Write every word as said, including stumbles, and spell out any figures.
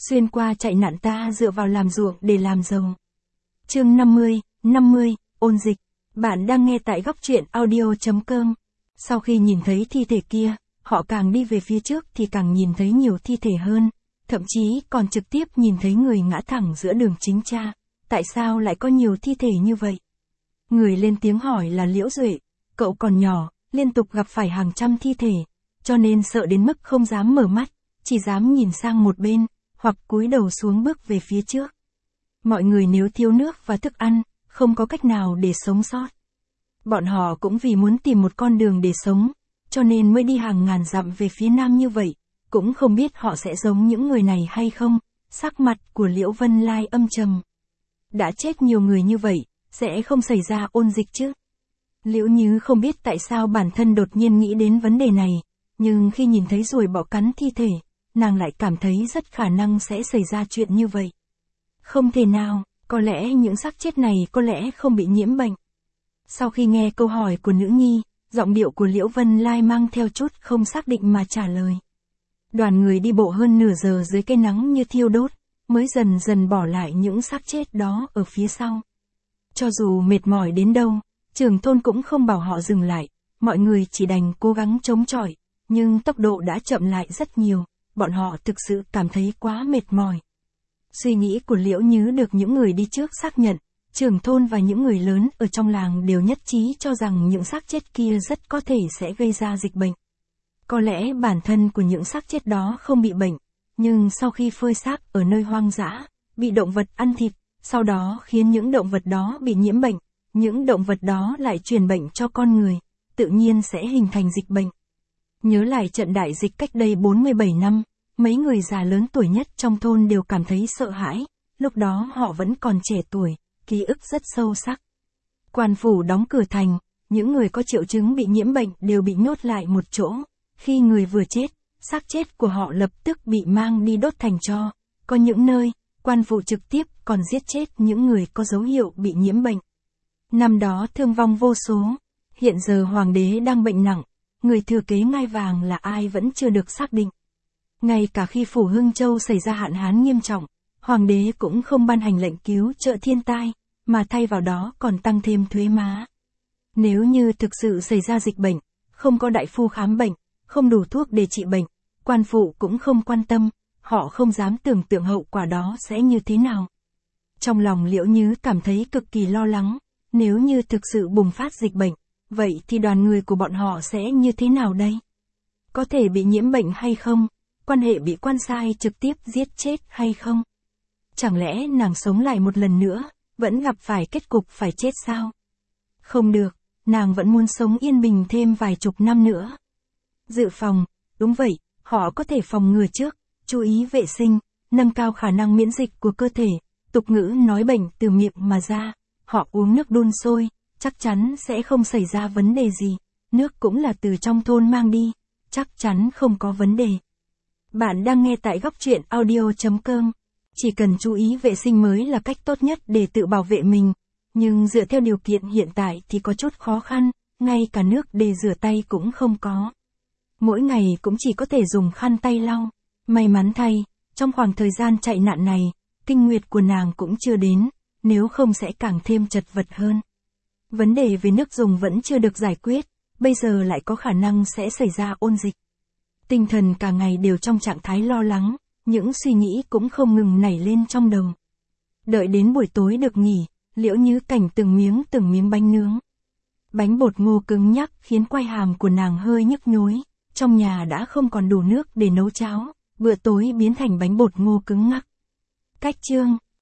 xuyên qua chạy nạn ta dựa vào làm ruộng để làm giàu. Chương năm mươi, năm mươi, ôn dịch. Bạn đang nghe tại góc truyện audio chấm com. Sau khi nhìn thấy thi thể kia, họ càng đi về phía trước thì càng nhìn thấy nhiều thi thể hơn, thậm chí còn trực tiếp nhìn thấy người ngã thẳng giữa đường chính tra. Tại sao lại có nhiều thi thể như vậy? Người lên tiếng hỏi là Liễu Duệ. Cậu còn nhỏ, liên tục gặp phải hàng trăm thi thể, cho nên sợ đến mức không dám mở mắt, chỉ dám nhìn sang một bên, hoặc cúi đầu xuống bước về phía trước. Mọi người nếu thiếu nước và thức ăn, không có cách nào để sống sót. Bọn họ cũng vì muốn tìm một con đường để sống, cho nên mới đi hàng ngàn dặm về phía nam như vậy, cũng không biết họ sẽ giống những người này hay không. Sắc mặt của Liễu Vân Lai âm trầm. Đã chết nhiều người như vậy, sẽ không xảy ra ôn dịch chứ? Liễu Nhứ không biết tại sao bản thân đột nhiên nghĩ đến vấn đề này, nhưng khi nhìn thấy ruồi bọ cắn thi thể, nàng lại cảm thấy rất khả năng sẽ xảy ra chuyện như vậy. Không thể nào, có lẽ những xác chết này có lẽ không bị nhiễm bệnh. Sau khi nghe câu hỏi của nữ nhi, giọng điệu của Liễu Vân Lai mang theo chút không xác định mà trả lời. Đoàn người đi bộ hơn nửa giờ dưới cây nắng như thiêu đốt, mới dần dần bỏ lại những xác chết đó ở phía sau. Cho dù mệt mỏi đến đâu, trưởng thôn cũng không bảo họ dừng lại, mọi người chỉ đành cố gắng chống chọi, nhưng tốc độ đã chậm lại rất nhiều, bọn họ thực sự cảm thấy quá mệt mỏi. Suy nghĩ của Liễu Nhứ được những người đi trước xác nhận, trưởng thôn và những người lớn ở trong làng đều nhất trí cho rằng những xác chết kia rất có thể sẽ gây ra dịch bệnh. Có lẽ bản thân của những xác chết đó không bị bệnh, nhưng sau khi phơi xác ở nơi hoang dã, bị động vật ăn thịt, sau đó khiến những động vật đó bị nhiễm bệnh, những động vật đó lại truyền bệnh cho con người, tự nhiên sẽ hình thành dịch bệnh. Nhớ lại trận đại dịch cách đây bốn mươi bảy năm, mấy người già lớn tuổi nhất trong thôn đều cảm thấy sợ hãi, lúc đó họ vẫn còn trẻ tuổi, ký ức rất sâu sắc. Quan phủ đóng cửa thành, những người có triệu chứng bị nhiễm bệnh đều bị nhốt lại một chỗ, khi người vừa chết, xác chết của họ lập tức bị mang đi đốt thành tro, có những nơi, quan phủ trực tiếp còn giết chết những người có dấu hiệu bị nhiễm bệnh. Năm đó thương vong vô số, hiện giờ hoàng đế đang bệnh nặng, người thừa kế ngai vàng là ai vẫn chưa được xác định. Ngay cả khi phủ Hưng Châu xảy ra hạn hán nghiêm trọng, hoàng đế cũng không ban hành lệnh cứu trợ thiên tai, mà thay vào đó còn tăng thêm thuế má. Nếu như thực sự xảy ra dịch bệnh, không có đại phu khám bệnh, không đủ thuốc để trị bệnh, quan phủ cũng không quan tâm, họ không dám tưởng tượng hậu quả đó sẽ như thế nào. Trong lòng Liễu Nhứ cảm thấy cực kỳ lo lắng, nếu như thực sự bùng phát dịch bệnh, vậy thì đoàn người của bọn họ sẽ như thế nào đây? Có thể bị nhiễm bệnh hay không? Quan hệ bị quan sai trực tiếp giết chết hay không? Chẳng lẽ nàng sống lại một lần nữa, vẫn gặp phải kết cục phải chết sao? Không được, nàng vẫn muốn sống yên bình thêm vài chục năm nữa. Dự phòng, đúng vậy, họ có thể phòng ngừa trước, chú ý vệ sinh, nâng cao khả năng miễn dịch của cơ thể, tục ngữ nói bệnh từ miệng mà ra, họ uống nước đun sôi, chắc chắn sẽ không xảy ra vấn đề gì, nước cũng là từ trong thôn mang đi, chắc chắn không có vấn đề. Bạn đang nghe tại góc truyện audio chấm com. Chỉ cần chú ý vệ sinh mới là cách tốt nhất để tự bảo vệ mình, nhưng dựa theo điều kiện hiện tại thì có chút khó khăn, ngay cả nước để rửa tay cũng không có. Mỗi ngày cũng chỉ có thể dùng khăn tay lau. May mắn thay, trong khoảng thời gian chạy nạn này, kinh nguyệt của nàng cũng chưa đến, nếu không sẽ càng thêm chật vật hơn. Vấn đề về nước dùng vẫn chưa được giải quyết, bây giờ lại có khả năng sẽ xảy ra ôn dịch. Tinh thần cả ngày đều trong trạng thái lo lắng, những suy nghĩ cũng không ngừng nảy lên trong đầu. Đợi đến buổi tối được nghỉ, Liễu Nhứ cảnh từng miếng từng miếng bánh nướng. Bánh bột ngô cứng nhắc khiến quai hàm của nàng hơi nhức nhối, trong nhà đã không còn đủ nước để nấu cháo, bữa tối biến thành bánh bột ngô cứng ngắc. Cách chương